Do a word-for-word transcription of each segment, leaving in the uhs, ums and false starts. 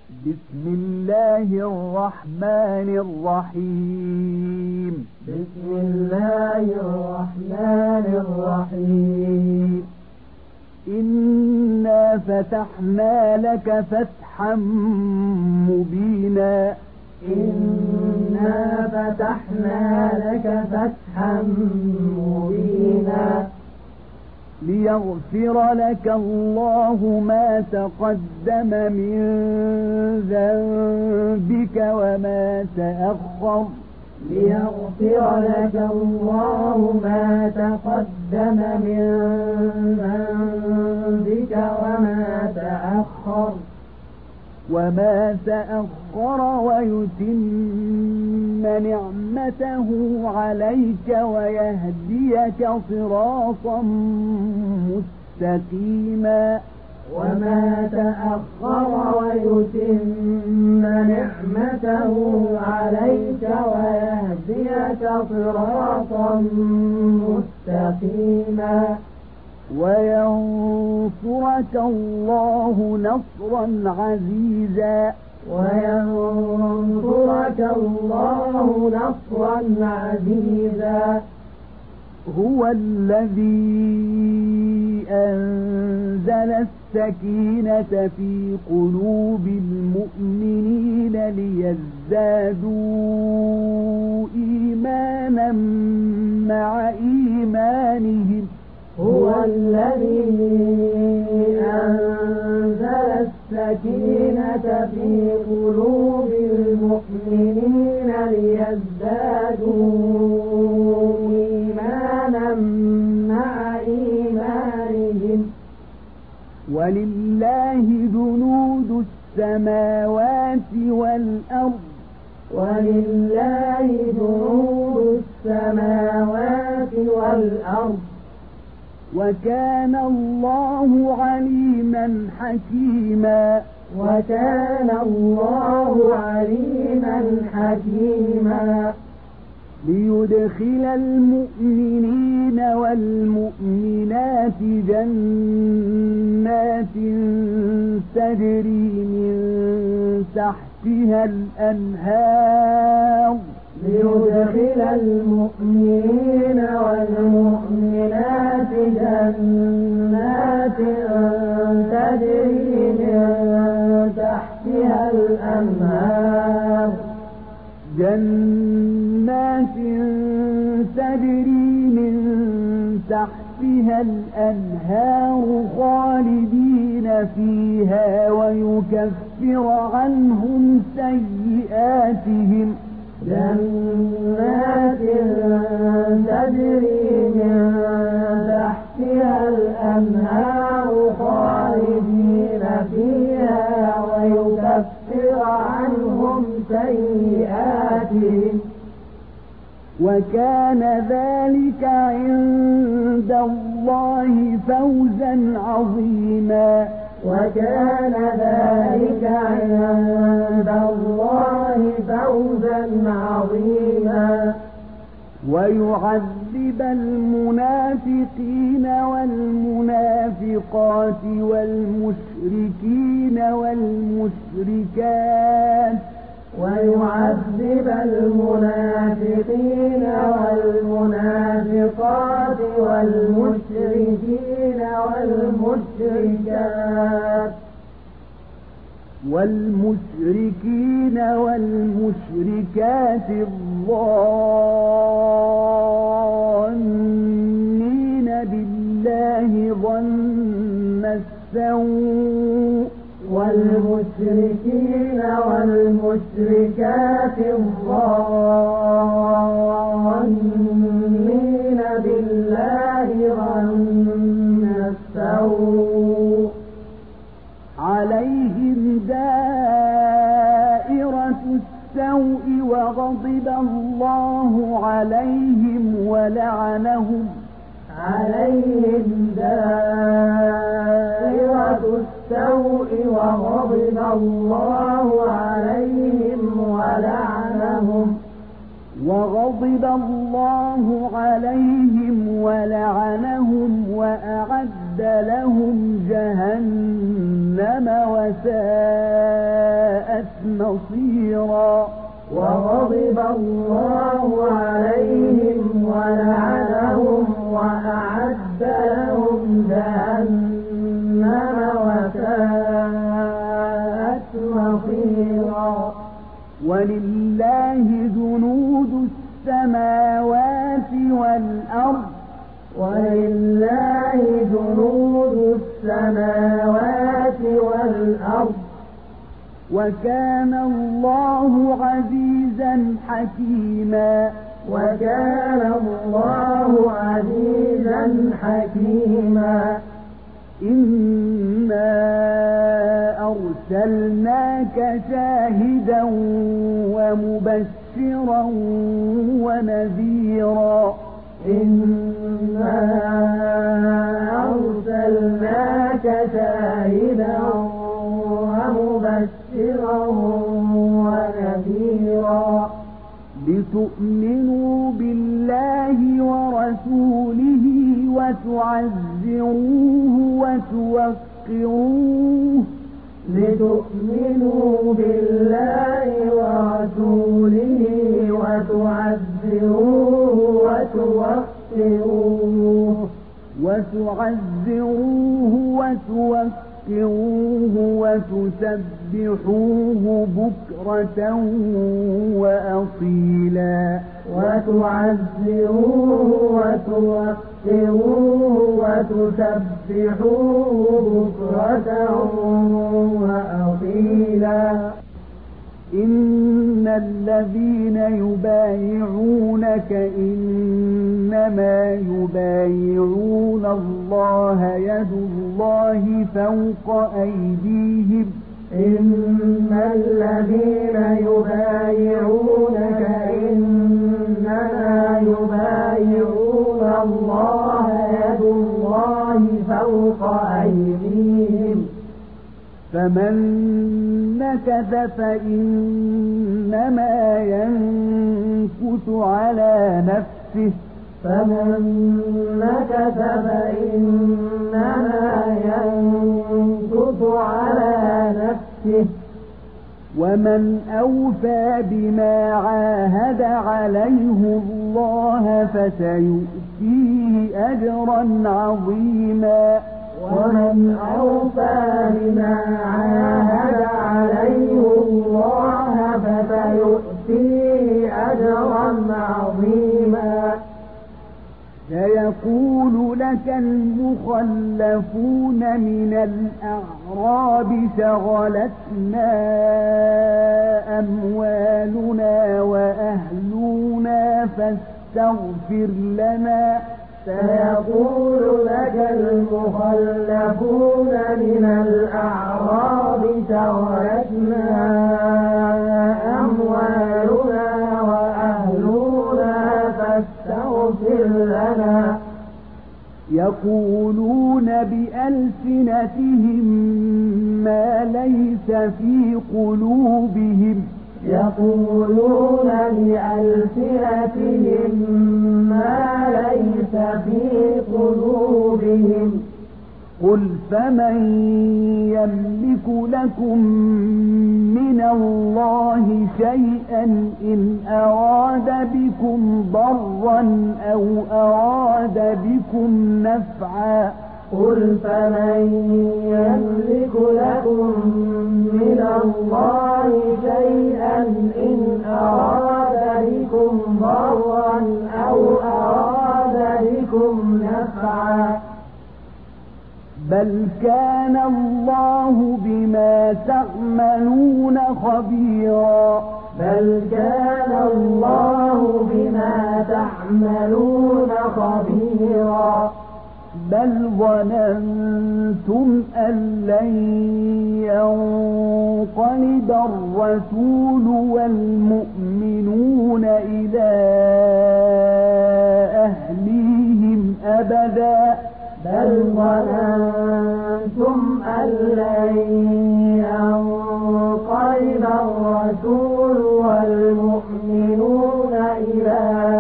بسم الله الرحمن الرحيم. بسم الله الرحمن الرحيم. إنا فتحنا لك فتحا مبينا. إنا فتحنا لك فتحا مبينا. ليغفر لك الله ما تقدم من ذنبك وما تأخر. ليغفر لك الله ما تقدم من ذنبك وما تأخر وما تأخر ويتم نعمته عليك ويهديك صراطا مستقيما. وما تأخر ويتم نعمته عليك ويهديك صراطا مستقيما. وينصرك الله نصرا عزيزا. وينصرك الله نصرا عزيزا. هو الذي أنزل السكينة في قلوب المؤمنين ليزدادوا إيمانا مع إيمانهم. هو الذي أنزل السكينة في قلوب المؤمنين ليزدادوا إيمانا مع إيمانهم. ولله جنود السماوات والأرض. ولله جنود السماوات والأرض. وكان الله عليما حكيما. وكان الله عليما حكيما. ليدخل المؤمنين والمؤمنات جنات تجري من تحتها الأنهار. ليدخل المؤمنين والمؤمنات جنات تجري من تحتها الأنهار. جنات تجري من تحتها الأنهار خالدين فيها ويكفر عنهم سيئاتهم. جنات تجري من تحتها الأنهار خالدين فيها ويكفر عنهم سيئاتهم. وكان ذلك عند الله فوزا عظيما. وكان ذلك عند الله فوزا عظيما. ويعذب المنافقين والمنافقات والمشركين والمشركات. ويعذب المنافقين والمنافقات والمشركين والمشركات والمشركين والمشركات الظانين بالله ظن السوء. والمشركين والمشركات الظانين بالله ظن السوء. عليهم دائرة السوء وغضب الله عليهم ولعنهم. عليهم دائرة السوء وغضب الله عليهم ولعنهم. وغضب الله عليهم ولعنهم وأعد لهم جهنم وساءت نصيرا. وغضب الله عليهم ولعنهم وأعد لهم جهنم وساءت مصيرا. ولله جنود السماوات والأرض ولله جنود السماوات والأرض وكان الله عزيزا حكيما. وكان الله عزيزا حكيما. إنا أرسلناك شاهدا ومبشرا ونذيرا. إنا أرسلناك شاهدا ومبشرا ونذيرا لتؤمنوا بالله ورسوله وتعزروه وتوقروه. لتؤمنوا بالله ورسوله وتعزروه وتوقروه وتعزروه وتوقروه وتسبحوه بكرة وأصيلا. وتعزروه وتوقروه وتسبحوه بكرة وأصيلا. إن الذين يبايعونك إنما يبايعون الله يد الله فوق أيديهم. إن الذين يبايعونك إنما يبايعون الله يد الله فوق أيديهم. فمن نكث فإنما ينكث على نفسه. فمن نكث فإنما ينكث على نفسه. ومن أوفى بما عاهد عليه الله فسيؤتيه أجرا عظيما. ومن أوفى بما عاهد عليه الله فسيؤتيه أجرا عظيما. سيقول لك المخلفون من الأعراب شغلتنا أموالنا وأهلنا فاستغفر لنا. سيقول لك المخلفون من الأعراب شغلتنا أموالنا وأهلنا فاستغفر لنا. يقولون بألسنتهم ما ليس في قلوبهم. يقولون بألسنتهم ما ليس في قلوبهم. قل فمن يملك لكم من الله شيئا إن أراد بكم ضرا أو أراد بكم نفعا. قل فمن يملك لكم من الله شيئا إن أراد بكم ضرا أو أراد بكم نفعا. بل كان الله بما تعملون خبيرا. بل كان الله بما تعملون خبيرا. بل ظننتم أن لن ينقلب الرسول والمؤمنون إلى أهليهم أبدا. بل ظننتم أن لن ينقلب الرسول والمؤمنون إلى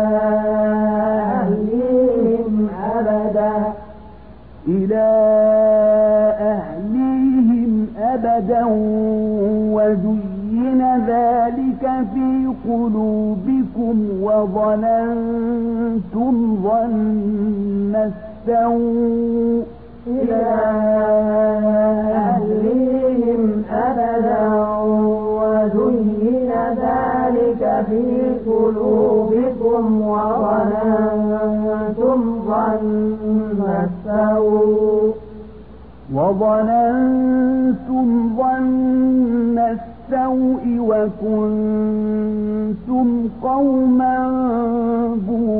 أهليهم أبدا. إلى أهليهم أبدا وزين في قلوبكم وظننتم ظن السوء إلى أهلهم أبدا وزين ذلك في قلوبكم وظننتم ظن السوء وظننتم ظن السوء وكنتم قوما بورا